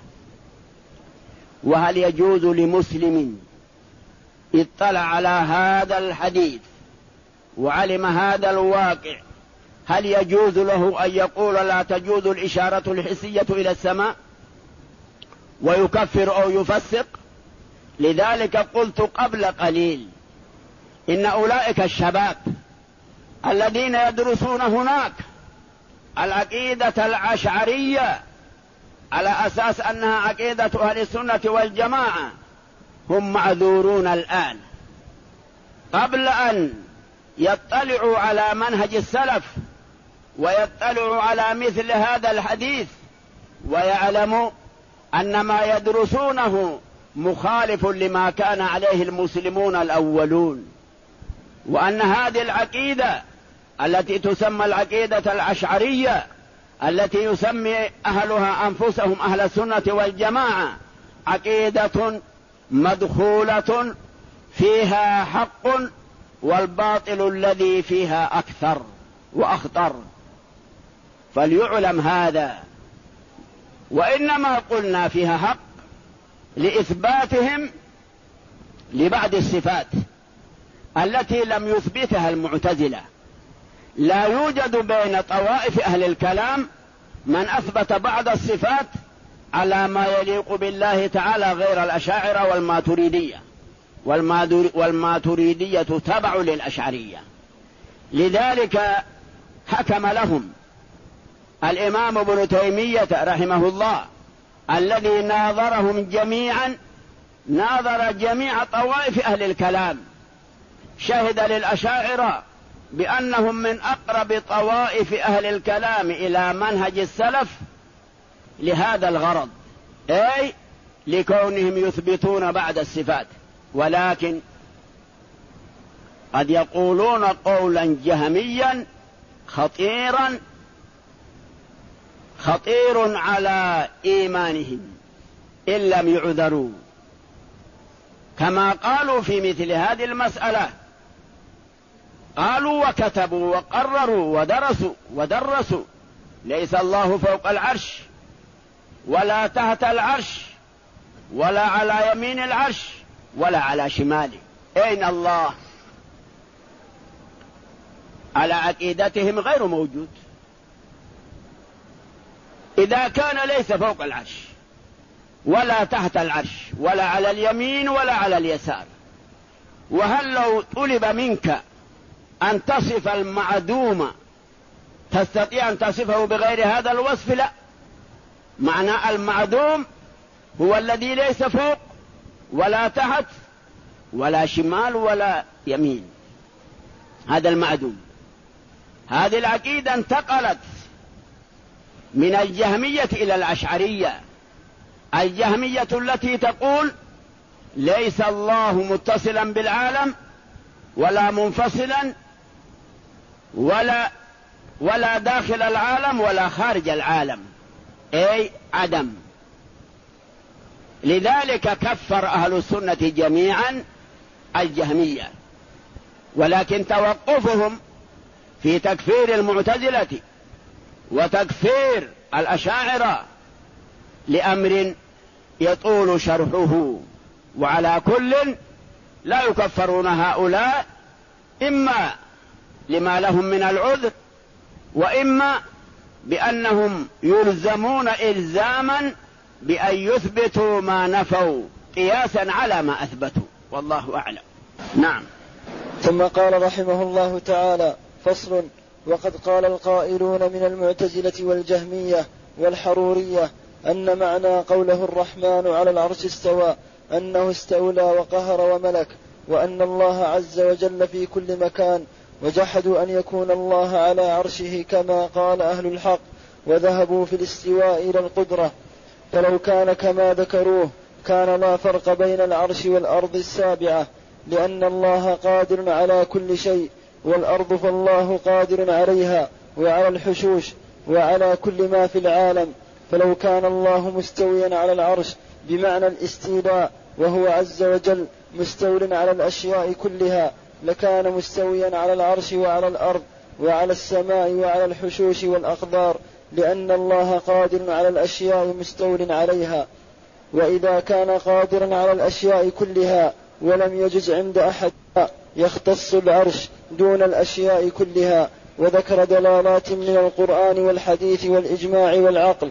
وهل يجوز لمسلم اطلع على هذا الحديث وعلم هذا الواقع، هل يجوز له أن يقول لا تجوز الإشارة الحسية إلى السماء ويكفر أو يفسق؟ لذلك قلت قبل قليل إن أولئك الشباب الذين يدرسون هناك العقيدة الأشعرية على أساس أنها عقيدة أهل السنة والجماعة هم معذورون الآن، قبل أن يطلعوا على منهج السلف ويطلعوا على مثل هذا الحديث ويعلموا أن ما يدرسونه مخالف لما كان عليه المسلمون الأولون، وأن هذه العقيدة التي تسمى العقيدة الأشعرية التي يسمي أهلها أنفسهم أهل السنة والجماعة عقيدة مدخولة فيها حق والباطل الذي فيها أكثر وأخطر، فليعلم هذا. وإنما قلنا فيها حق لإثباتهم لبعض الصفات التي لم يثبتها المعتزلة. لا يوجد بين طوائف أهل الكلام من أثبت بعض الصفات على ما يليق بالله تعالى غير الأشاعرة والماتريدية، والماتريدية تبع للأشعرية. لذلك حكم لهم الإمام ابن تيمية رحمه الله الذي ناظرهم جميعا، ناظر جميع طوائف أهل الكلام، شهد للأشاعرة بأنهم من أقرب طوائف أهل الكلام إلى منهج السلف لهذا الغرض، أي لكونهم يثبتون بعض الصفات، ولكن قد يقولون قولا جهميا خطير على إيمانهم إن لم يعذروا، كما قالوا في مثل هذه المسألة، قالوا وكتبوا وقرروا ودرسوا ليس الله فوق العرش ولا تحت العرش ولا على يمين العرش ولا على شماله. أين الله؟ على عقيدتهم غير موجود. إذا كان ليس فوق العرش ولا تحت العرش ولا على اليمين ولا على اليسار، وهل لو طلب منك أن تصف المعدوم تستطيع أن تصفه بغير هذا الوصف؟ لا، معنى المعدوم هو الذي ليس فوق ولا تحت ولا شمال ولا يمين، هذا المعدوم. هذه العقيدة انتقلت من الجهمية إلى الأشعرية. الجهمية التي تقول ليس الله متصلا بالعالم ولا منفصلا ولا داخل العالم ولا خارج العالم، أي عدم. لذلك كفر أهل السنة جميعا الجهمية، ولكن توقفهم في تكفير المعتزلة وتكفير الأشاعرة لأمر يطول شرحه. وعلى كل لا يكفرون هؤلاء إما لما لهم من العذر، وإما بأنهم يلزمون إلزاما بأن يثبتوا ما نفوا قياسا على ما أثبتوا، والله أعلم. نعم. ثم قال رحمه الله تعالى: فصل. وقد قال القائلون من المعتزلة والجهمية والحرورية أن معنى قوله الرحمن على العرش استوى أنه استولى وقهر وملك، وأن الله عز وجل في كل مكان، وجحدوا أن يكون الله على عرشه كما قال أهل الحق، وذهبوا في الاستواء إلى القدرة. فلو كان كما ذكروه كان لا فرق بين العرش والأرض السابعة، لأن الله قادر على كل شيء، والأرض فالله قادر عليها وعلى الحشوش وعلى كل ما في العالم. فلو كان الله مستويا على العرش بمعنى الاستيلاء وهو عز وجل مستول على الأشياء كلها، لكان مستويا على العرش وعلى الأرض وعلى السماء وعلى الحشوش والأقدار، لأن الله قادر على الأشياء مستول عليها. وإذا كان قادرا على الأشياء كلها ولم يجز عند أحد يختص العرش دون الأشياء كلها، وذكر دلالات من القرآن والحديث والإجماع والعقل.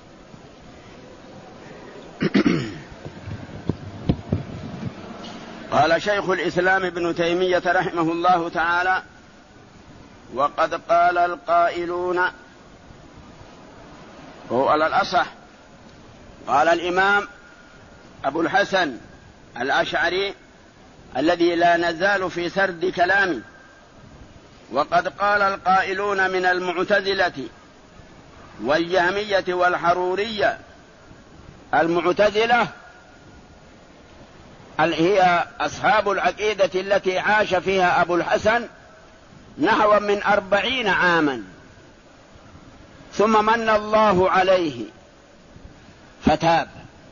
قال شيخ الإسلام ابن تيمية رحمه الله تعالى: وقد قال القائلون، وهو على الأصح قال الإمام أبو الحسن الأشعري الذي لا نزال في سرد كلامه: وقد قال القائلون من المعتزلة والجهمية والحرورية. المعتزلة هي أصحاب العقيدة التي عاش فيها أبو الحسن نحو من 40 عاما، ثم من الله عليه فتاب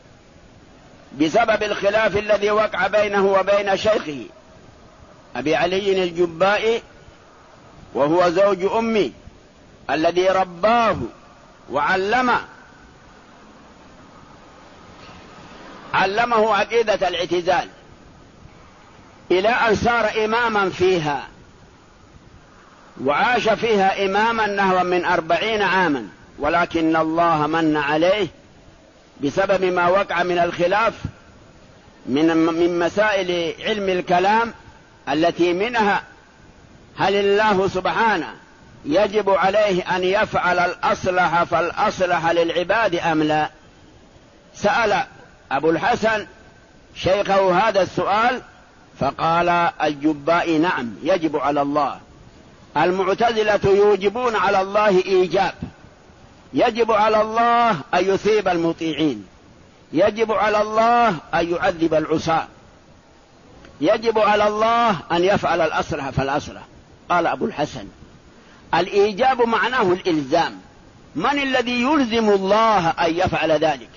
بسبب الخلاف الذي وقع بينه وبين شيخه أبي علي الجبائي، وهو زوج أمي الذي رباه وعلمه عقيدة الاعتزال إلى أن صار إماما فيها، وعاش فيها إماما نحو من 40 عاما، ولكن الله من عليه بسبب ما وقع من الخلاف من مسائل علم الكلام، التي منها هل الله سبحانه يجب عليه أن يفعل الأصلح فالأصلح للعباد أم لا. سأل أبو الحسن شيخه هذا السؤال فقال الجبائي: نعم يجب على الله. المعتزلة يوجبون على الله إيجاب، يجب على الله أن يثيب المطيعين، يجب على الله أن يعذب العصاة، يجب على الله أن يفعل الأصلح فالأصلح. قال أبو الحسن: الإيجاب معناه الإلزام، من الذي يلزم الله أن يفعل ذلك؟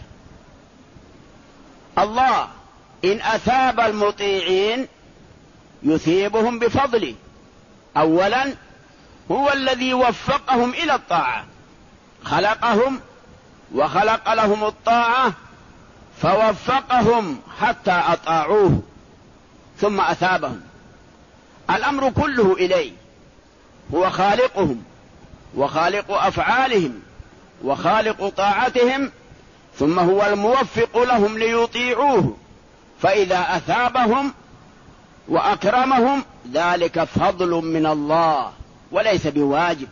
الله إن أثاب المطيعين يثيبهم بفضله. أولا هو الذي وفقهم إلى الطاعة، خلقهم وخلق لهم الطاعة فوفقهم حتى أطاعوه ثم أثابهم. الأمر كله إليه، هو خالقهم وخالق أفعالهم وخالق طاعتهم، ثم هو الموفق لهم ليطيعوه، فإذا أثابهم وأكرمهم ذلك فضل من الله وليس بواجب.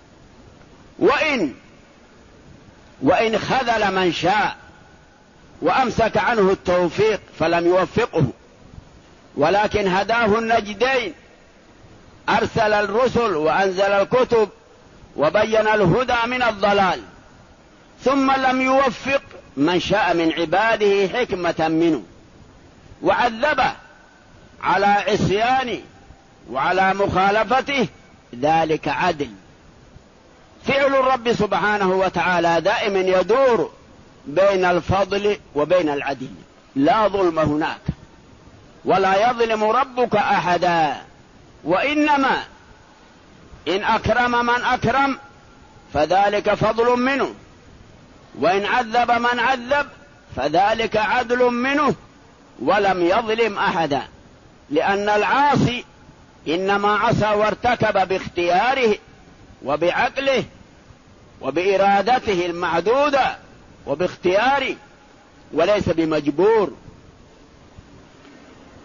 وإن خذل من شاء وأمسك عنه التوفيق فلم يوفقه، ولكن هداه النجدين، أرسل الرسل وأنزل الكتب وبين الهدى من الضلال، ثم لم يوفق من شاء من عباده حكمة منه وعذبه على عصيانه وعلى مخالفته، ذلك عدل. فعل الرب سبحانه وتعالى دائما يدور بين الفضل وبين العدل، لا ظلم هناك، ولا يظلم ربك أحدا، وإنما إن أكرم من أكرم فذلك فضل منه، وإن عذب من عذب فذلك عدل منه، ولم يظلم أحدا، لأن العاصي إنما عصى وارتكب باختياره وبعقله وبإرادته المعدودة وباختياره، وليس بمجبور.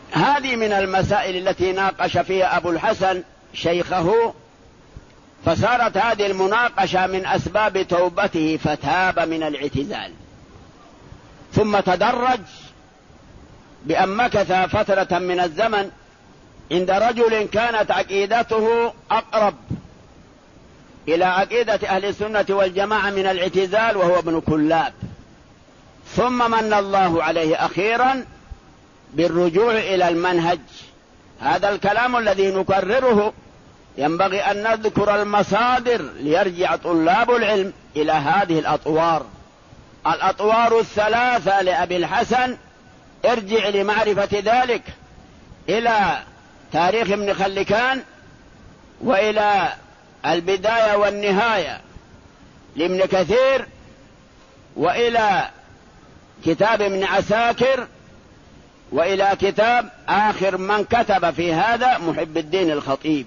هذه من المسائل التي ناقش فيها أبو الحسن شيخه، فصارت هذه المناقشة من أسباب توبته فتاب من الاعتزال، ثم تدرج بأن مكث فترة من الزمن عند رجل كانت عقيدته أقرب إلى عقيدة أهل السنة والجماعة من الاعتزال، وهو ابن كلاب، ثم من الله عليه أخيرا بالرجوع إلى المنهج. هذا الكلام الذي نكرره ينبغي أن نذكر المصادر ليرجع طلاب العلم إلى هذه الأطوار الثلاثة لأبي الحسن. ارجع لمعرفة ذلك إلى تاريخ ابن خلكان، وإلى البداية والنهاية لابن كثير، وإلى كتاب ابن عساكر، وإلى كتاب آخر من كتب في هذا محب الدين الخطيب.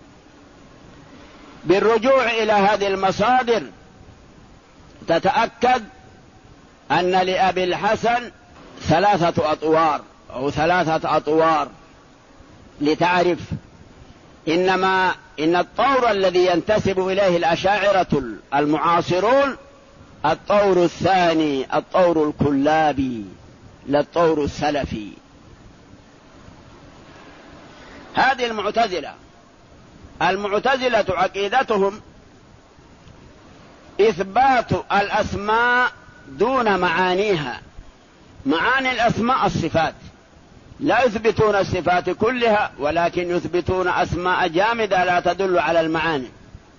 بالرجوع إلى هذه المصادر تتأكد أن لأبي الحسن ثلاثة أطوار لتعرف إن الطور الذي ينتسب إليه الأشاعرة المعاصرون الطور الثاني، الطور الكلابي، لا الطور السلفي. هذه المعتزلة عقيدتهم إثبات الأسماء دون معانيها. معاني الأسماء الصفات، لا يثبتون الصفات كلها، ولكن يثبتون أسماء جامدة لا تدل على المعاني.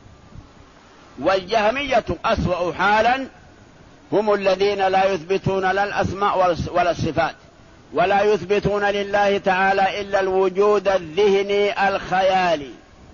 والجهمية أسوأ حالا، هم الذين لا يثبتون لا الأسماء ولا الصفات، ولا يثبتون لله تعالى إلا الوجود الذهني الخيالي.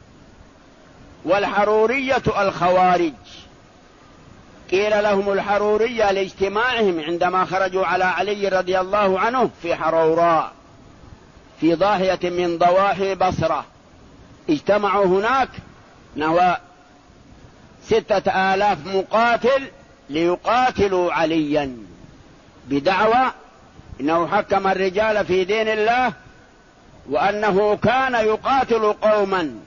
والحرورية الخوارج، قيل لهم الحرورية لاجتماعهم عندما خرجوا على علي رضي الله عنه في حروراء في ضاحية من ضواحي بصرة، اجتمعوا هناك نحو 6,000 مقاتل ليقاتلوا عليا بدعوى إنه حكم الرجال في دين الله، وأنه كان يقاتل قوما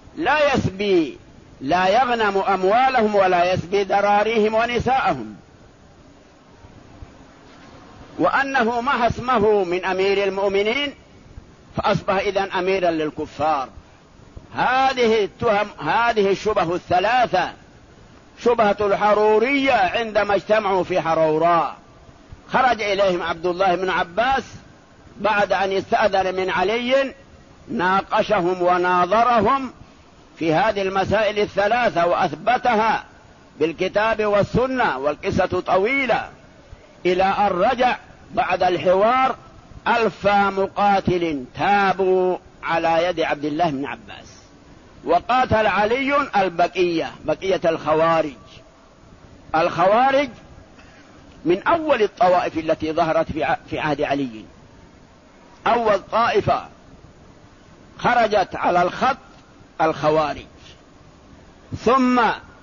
لا يغنم أموالهم ولا يسبي ذراريهم ونساءهم، وأنه محى اسمه من أمير المؤمنين فأصبح إذن أميرا للكفار. هذه الشبه الثلاثة، شبهة الحرورية عندما اجتمعوا في حروراء، خرج إليهم عبد الله بن عباس بعد أن استأذن من علي، ناقشهم وناظرهم في هذه المسائل الثلاثة وأثبتها بالكتاب والسنة، والقصة طويلة، إلى أن رجع بعد الحوار 1000 مقاتل تابوا على يد عبد الله بن عباس، وقاتل علي بقية الخوارج من أول الطوائف التي ظهرت في عهد علي. أول طائفة خرجت على الخط الخوارج، ثم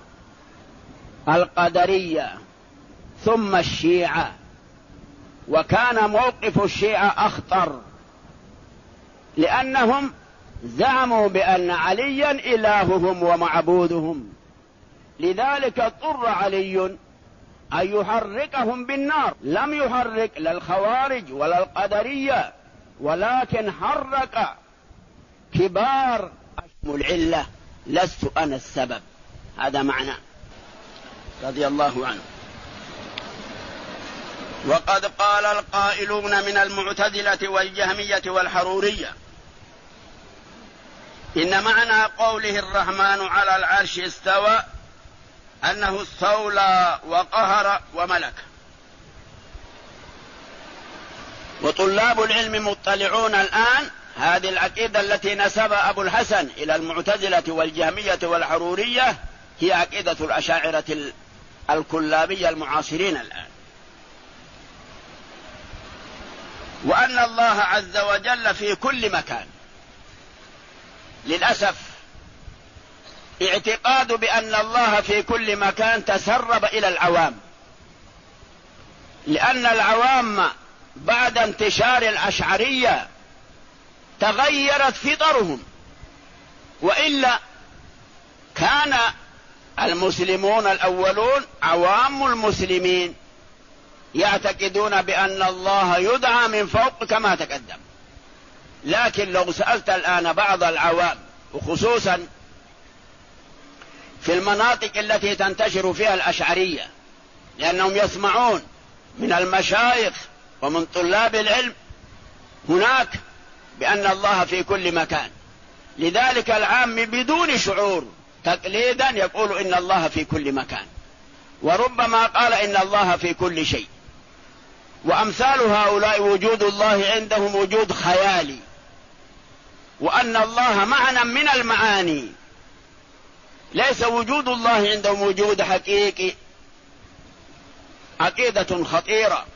القدرية، ثم الشيعة. وكان موقف الشيعة أخطر، لأنهم زعموا بأن عليا إلههم ومعبودهم، لذلك اضطر علي أن يحرقهم بالنار. لم يحرق لا الخوارج ولا القدرية، ولكن حرق كبار العلة، لست أنا السبب. هذا معنى رضي الله عنه. وقد قال القائلون من المعتزلة والجهمية والحرورية إن معنى قوله الرحمن على العرش استوى أنه استولى وقهر وملك. وطلاب العلم مطلعون الآن هذه العقيدة التي نسب أبو الحسن إلى المعتزلة والجهمية والحرورية هي عقيدة الأشاعرة الكلابية المعاصرين الآن. وأن الله عز وجل في كل مكان. للأسف اعتقاد بأن الله في كل مكان تسرب إلى العوام، لأن العوام بعد انتشار الأشعرية تغيرت فطرهم، وإلا كان المسلمون الأولون عوام المسلمين يعتقدون بأن الله يدعى من فوق كما تقدم. لكن لو سألت الآن بعض العوام، وخصوصا في المناطق التي تنتشر فيها الأشعرية، لأنهم يسمعون من المشايخ ومن طلاب العلم هناك بأن الله في كل مكان، لذلك العام بدون شعور تقليدا يقول إن الله في كل مكان، وربما قال إن الله في كل شيء. وأمثال هؤلاء وجود الله عندهم وجود خيالي، وأن الله معنى من المعاني، ليس وجود الله عندهم وجود حقيقي. عقيدة خطيرة.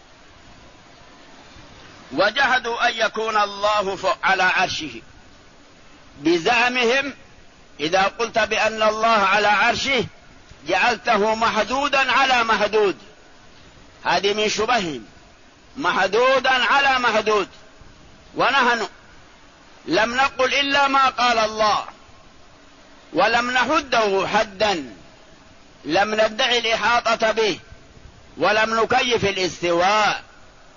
وجحدوا أن يكون الله على عرشه بزعمهم. إذا قلت بأن الله على عرشه جعلته محدودا على محدود، هذه من شبههم، محدودا على محدود. ونحن لم نقل إلا ما قال الله، ولم نحده حدا، لم ندعي الإحاطة به، ولم نكيف الاستواء،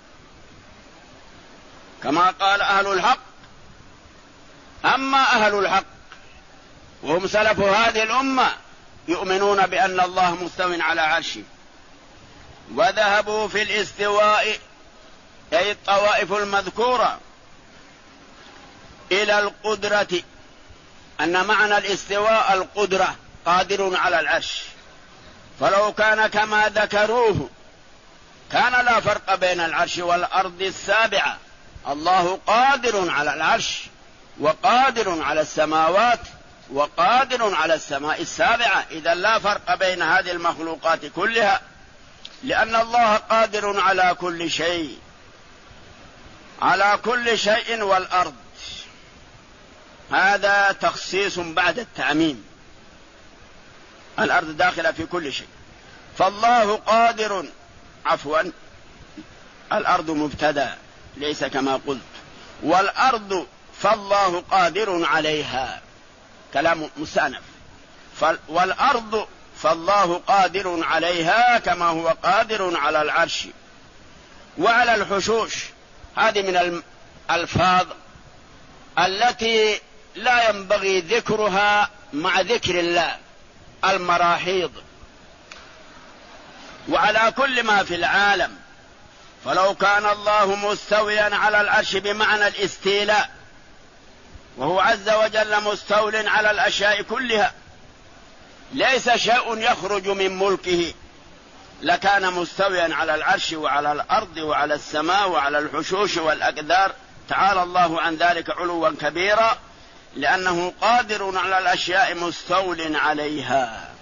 كما قال أهل الحق. أما أهل الحق وهم سلف هذه الأمة يؤمنون بأن الله مستو على عرشه. وذهبوا في الاستواء أي الطوائف المذكورة إلى القدرة، أن معنى الاستواء القدرة، قادر على العرش. فلو كان كما ذكروه كان لا فرق بين العرش والأرض السابعة. الله قادر على العرش، وقادر على السماوات، وقادر على السماء السابعة. إذا لا فرق بين هذه المخلوقات كلها، لأن الله قادر على كل شيء، على كل شيء. والأرض هذا تخصيص بعد التعميم، الأرض داخلة في كل شيء. فالله قادر، عفوا الأرض مبتدأ ليس كما قلت، والأرض فالله قادر عليها، كلام مستأنف. والأرض فالله قادر عليها كما هو قادر على العرش وعلى الحشوش. هذه من الألفاظ التي لا ينبغي ذكرها مع ذكر الله، المراحيض، وعلى كل ما في العالم. فلو كان الله مستويا على العرش بمعنى الاستيلاء، وهو عز وجل مستول على الأشياء كلها، ليس شيء يخرج من ملكه، لكان مستويا على العرش وعلى الأرض وعلى السماء وعلى الحشوش والأقدار. تعالى الله عن ذلك علوا كبيرا، لأنه قادر على الأشياء مستول عليها.